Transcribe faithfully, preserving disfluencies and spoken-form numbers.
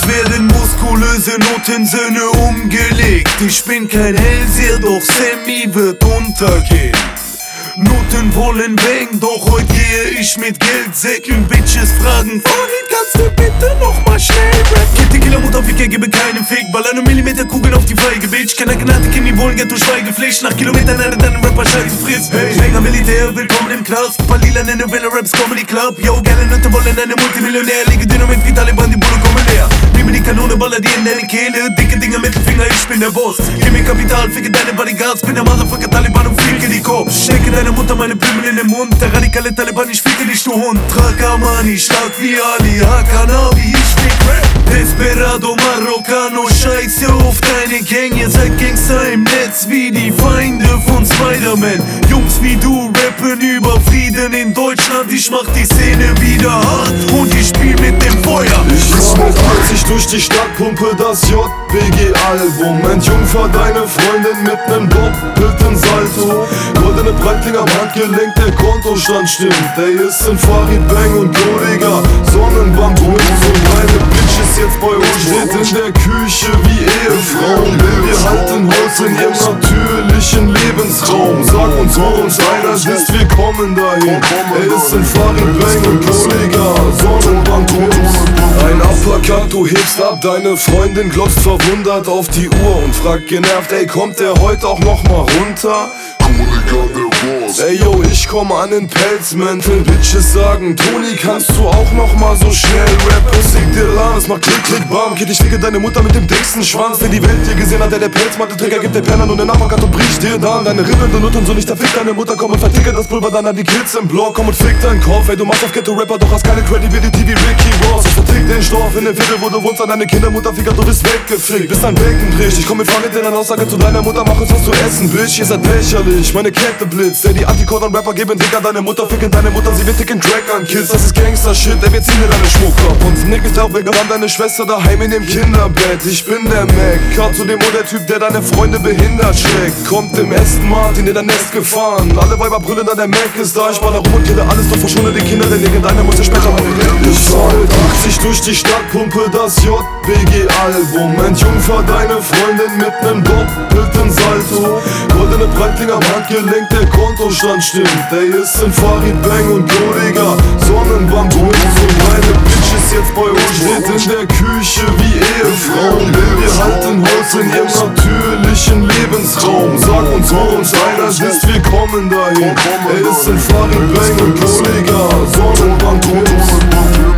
Es werden muskulöse Notensöhne umgelegt. Ich bin kein Hellseher, doch Sammy wird untergehen. Noten wollen bang, doch heute gehe ich mit Geldsäcken. Bitches fragen, vorhin kannst du bitte nochmal schnell rappen? Kipp die Killermutter Ficker, gebe keinen Fick. Ball eine Millimeter Kugeln auf die Feige, Bitch. Keine Gnade, Kind, die wollen Ghetto Schweigepflicht. Nach Kilometern hätte deinen Rapper Scheiße frisst. Hey, Mega Militär, willkommen im Knast. Paar lila Nenne, Welle Raps, Comedy Club. Yo, geile Nöte wollen eine Multimillionär. Liege Dynamit wie Taliban, die Bulle kommen leer. Nehme die Kanone, baller die in deine Kehle. Dicke Dinger, Mittelfinger, ich bin der Boss. Gib mir Kapital, ficke deine Bodyguards. Bin der Motherfucker Taliban und fliege die Kopf. Stecke deine Mutter, meine Pimmel in den Mund. Der radikale Taliban, ich ficke dich, du Hund. Trag Armani, stark wie Ali, Hakanavi, ich fick Rap. Desperado, Marokano, scheiße auf deine Gang. Ihr seid Gangster im Netz wie die Feinde von Spider-Man. Jungs wie du rappen über Frieden in Deutschland. Ich mach die Szene wieder hart und ich spiel mit dem Feuer. Ich fahr mit achtzig durch die Stadt, pumpe das J B G-Album. Entjungfer deine Freundin mit nem doppelten Salto. Goldene Breitling am Handgelenk, der Kontostand stimmt. Ey, ist in Farid Bang und Godiga, Sonnenbank und meine Bitch ist jetzt bei uns, steht in der Küche wie Ehefrauen. Wir halten Holz in ihrem natürlichen Lebensraum. Sag uns, wo uns einer ist, wir kommen dahin. Er ist in Farid Bang und Godiga, Sonnenbank und ein Uppercut, du hebst ab, deine Freundin glotzt verwundert auf die Uhr und fragt genervt, ey, kommt der heute auch noch mal runter? Ey yo, ich komm an den Pelzmäntel, Bitches sagen, Toni, kannst du auch noch mal so schnell rappen? Sieg dir an, es macht klick, klick, bam. Geht, ich ficke deine Mutter mit dem dicksten Schwanz, den die Welt dir gesehen hat, der der Pelzmantelträger gibt, der Penner und der Nachbarkat und bricht dir dann deine Rippen und Nutten, so nicht der Fick deine Mutter, komm und vertickert das Pulver dann an die Kids im Block, komm und fick deinen Kopf, ey, du machst auf Ghetto-Rapper, doch hast keine Credibility wie Ricky Ross. Ich vertick den Stoff in den Viertel, wo du wohnst, an deine Kindermutter, Ficker, du bist weggefickt, bis dein Becken bricht. Ich komm mit Fahrrad in deiner Aussage zu deiner Mutter, mach uns was zu essen, Bitch, ihr seid lächerlich, meine Kette blitzt, ey, die Anti-Cordon-Rapper geben Dicker, deine Mutter ficken deine Mutter, sie wird ticken Drag an Kids, das ist Gangster-Shit, ey, wir ziehen dir deine Schmuck ab und Nick ist auch vegan, deine Schwester daheim in dem Kinderbett, ich bin der Mac, Cut zu dem oder Typ, der deine Freunde behindert schlägt, kommt im Aston Martin in dein Nest gefahren, alle Weiber brüllen, dann der Mac ist da, ich war da rum und kille alles, doch verschone die Kinder, denn irgendeiner muss ja später mal reden. Ich fahr mit achtzig durch die Stadt, pumpe das J B G-Album, Entjungfer deine Freundin mit nem doppelten Salto, goldene Breitling am Handgelenk, der Kontostand stimmt, ey, ist in Farid Bang und Godiga, Sonnenbank und meine Bitch ist jetzt bei uns, steht in der Küche wie Ehefrauen. Wir halten Holz in ihrem natürlichen Lebensraum. Sag uns, wo uns einer ist, wir kommen dahin. Er ist in Farid Bang und Godiga, Sonnenbank und